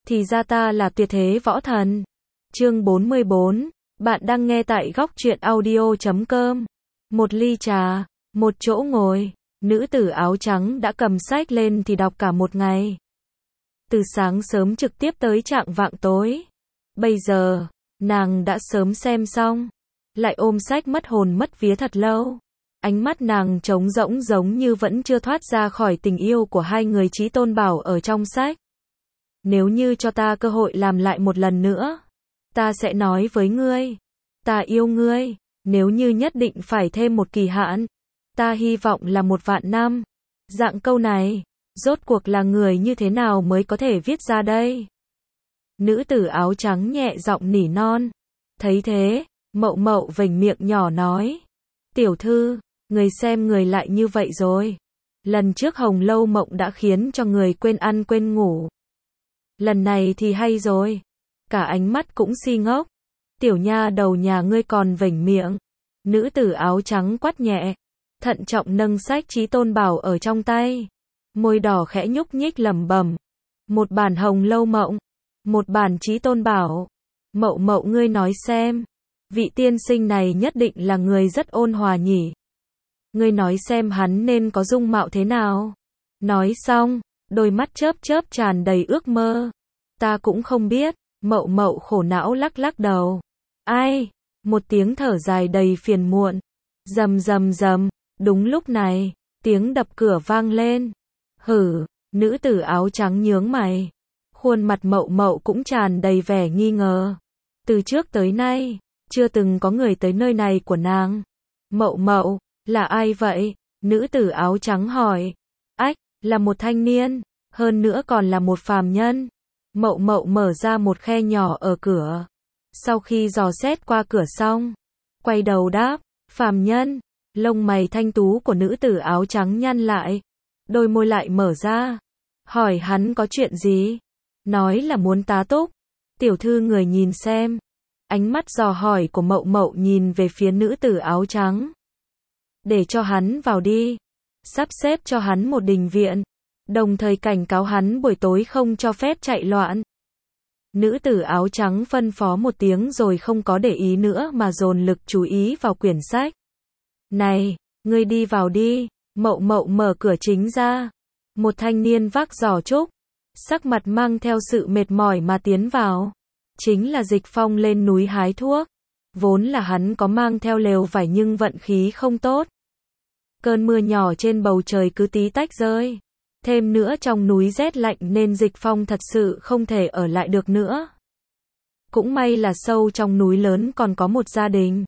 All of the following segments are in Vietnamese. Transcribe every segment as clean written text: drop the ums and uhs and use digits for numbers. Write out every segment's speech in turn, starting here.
Thì ra ta là tuyệt thế võ thần. Chương 44, bạn đang nghe tại góc truyện audio.com. Một ly trà, một chỗ ngồi, nữ tử áo trắng đã cầm sách lên thì đọc cả một ngày. Từ sáng sớm trực tiếp tới chạng vạng tối. Bây giờ, nàng đã sớm xem xong, lại ôm sách mất hồn mất vía thật lâu. Ánh mắt nàng trống rỗng giống như vẫn chưa thoát ra khỏi tình yêu của hai người Chí Tôn bảo ở trong sách. Nếu như cho ta cơ hội làm lại một lần nữa, ta sẽ nói với ngươi, ta yêu ngươi, nếu như nhất định phải thêm một kỳ hạn, ta hy vọng là 1.000.000 năm. Dạng câu này, rốt cuộc là người như thế nào mới có thể viết ra đây? Nữ tử áo trắng nhẹ giọng nỉ non. Thấy thế, Mậu Mậu vểnh miệng nhỏ nói, tiểu thư, người xem người lại như vậy rồi. Lần trước Hồng Lâu Mộng đã khiến cho người quên ăn quên ngủ. Lần này thì hay rồi. Cả ánh mắt cũng si ngốc. Tiểu nha đầu nhà ngươi còn vểnh miệng. Nữ tử áo trắng quát nhẹ, thận trọng nâng sách Chí Tôn bảo ở trong tay. Môi đỏ khẽ nhúc nhích lẩm bẩm. Một bản Hồng Lâu Mộng, một bản Chí Tôn bảo. Mậu Mậu ngươi nói xem, vị tiên sinh này nhất định là người rất ôn hòa nhỉ. Ngươi nói xem hắn nên có dung mạo thế nào. Nói xong, đôi mắt chớp chớp tràn đầy ước mơ. Ta cũng không biết. Mậu Mậu khổ não lắc lắc đầu. Ai? Một tiếng thở dài đầy phiền muộn. Rầm rầm rầm. Đúng lúc này, tiếng đập cửa vang lên. Hử? Nữ tử áo trắng nhướng mày. Khuôn mặt Mậu Mậu cũng tràn đầy vẻ nghi ngờ. Từ trước tới nay, chưa từng có người tới nơi này của nàng. Mậu Mậu, là ai vậy? Nữ tử áo trắng hỏi. Ách, là một thanh niên, hơn nữa còn là một phàm nhân. Mậu Mậu mở ra một khe nhỏ ở cửa. Sau khi dò xét qua cửa xong, quay đầu đáp, phàm nhân. Lông mày thanh tú của nữ tử áo trắng nhăn lại, đôi môi lại mở ra. Hỏi hắn có chuyện gì? Nói là muốn tá túc. Tiểu thư người nhìn xem. Ánh mắt dò hỏi của Mậu Mậu nhìn về phía nữ tử áo trắng. Để cho hắn vào đi. Sắp xếp cho hắn một đình viện. Đồng thời cảnh cáo hắn buổi tối không cho phép chạy loạn. Nữ tử áo trắng phân phó một tiếng rồi không có để ý nữa mà dồn lực chú ý vào quyển sách. Này, ngươi đi vào đi. Mậu Mậu mở cửa chính ra. Một thanh niên vác giỏ trúc, sắc mặt mang theo sự mệt mỏi mà tiến vào. Chính là Dịch Phong lên núi hái thuốc. Vốn là hắn có mang theo lều vải nhưng vận khí không tốt. Cơn mưa nhỏ trên bầu trời cứ tí tách rơi. Thêm nữa trong núi rét lạnh nên Dịch Phong thật sự không thể ở lại được nữa. Cũng may là sâu trong núi lớn còn có một gia đình.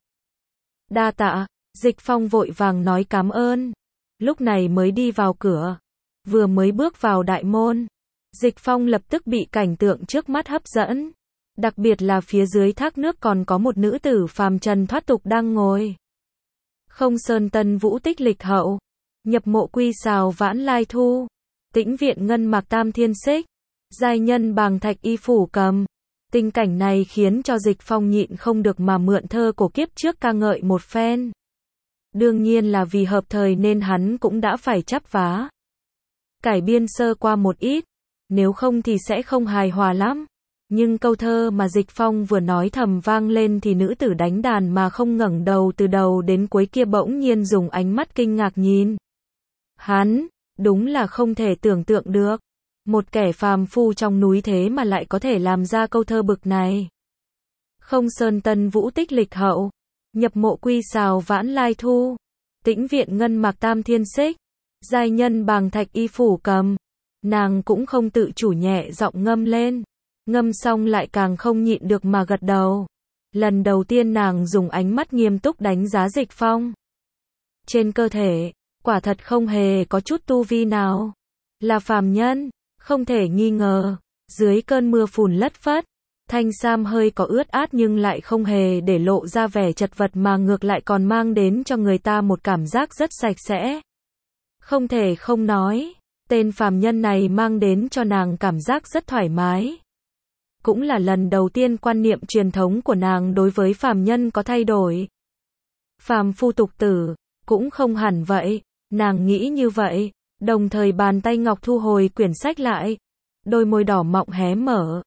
Đa tạ, Dịch Phong vội vàng nói cảm ơn. Lúc này mới đi vào cửa. Vừa mới bước vào đại môn, Dịch Phong lập tức bị cảnh tượng trước mắt hấp dẫn. Đặc biệt là phía dưới thác nước còn có một nữ tử phàm trần thoát tục đang ngồi. Không sơn tân vũ tích lịch hậu, nhập mộ quy xào vãn lai thu, tĩnh viện ngân mạc tam thiên xích, giai nhân bàng thạch y phủ cầm. Tình cảnh này khiến cho Dịch Phong nhịn không được mà mượn thơ cổ kiếp trước ca ngợi một phen. Đương nhiên là vì hợp thời nên hắn cũng đã phải chắp vá. Cải biên sơ qua một ít, nếu không thì sẽ không hài hòa lắm. Nhưng câu thơ mà Dịch Phong vừa nói thầm vang lên thì nữ tử đánh đàn mà không ngẩng đầu từ đầu đến cuối kia bỗng nhiên dùng ánh mắt kinh ngạc nhìn. Hắn, đúng là không thể tưởng tượng được. Một kẻ phàm phu trong núi thế mà lại có thể làm ra câu thơ bực này. Không sơn tân vũ tích lịch hậu, nhập mộ quy xào vãn lai thu, tĩnh viện ngân mạc tam thiên xích, giai nhân bàng thạch y phủ cầm. Nàng cũng không tự chủ nhẹ giọng ngâm lên. Ngâm xong lại càng không nhịn được mà gật đầu. Lần đầu tiên nàng dùng ánh mắt nghiêm túc đánh giá Dịch Phong. Trên cơ thể, quả thật không hề có chút tu vi nào. Là phàm nhân, không thể nghi ngờ. Dưới cơn mưa phùn lất phất, thanh sam hơi có ướt át nhưng lại không hề để lộ ra vẻ chật vật mà ngược lại còn mang đến cho người ta một cảm giác rất sạch sẽ. Không thể không nói, tên phàm nhân này mang đến cho nàng cảm giác rất thoải mái. Cũng là lần đầu tiên quan niệm truyền thống của nàng đối với phàm nhân có thay đổi. Phàm phu tục tử, cũng không hẳn vậy, nàng nghĩ như vậy, đồng thời bàn tay ngọc thu hồi quyển sách lại. Đôi môi đỏ mọng hé mở,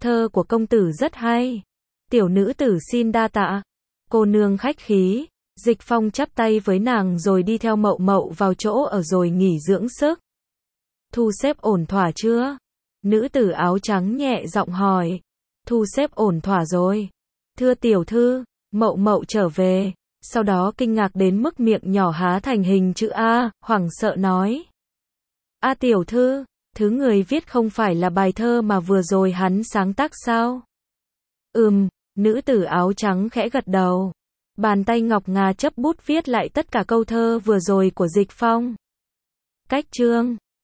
thơ của công tử rất hay. Tiểu nữ tử xin đa tạ. Cô nương khách khí. Dịch Phong chắp tay với nàng rồi đi theo Mậu Mậu vào chỗ ở rồi nghỉ dưỡng sức. Thu xếp ổn thỏa chưa? Nữ tử áo trắng nhẹ giọng hỏi. Thu xếp ổn thỏa rồi. Thưa tiểu thư, Mậu Mậu trở về, sau đó kinh ngạc đến mức miệng nhỏ há thành hình chữ A, hoảng sợ nói. A tiểu thư, thứ người viết không phải là bài thơ mà vừa rồi hắn sáng tác sao? Nữ tử áo trắng khẽ gật đầu. Bàn tay ngọc ngà chấp bút viết lại tất cả câu thơ vừa rồi của Dịch Phong. Cách chương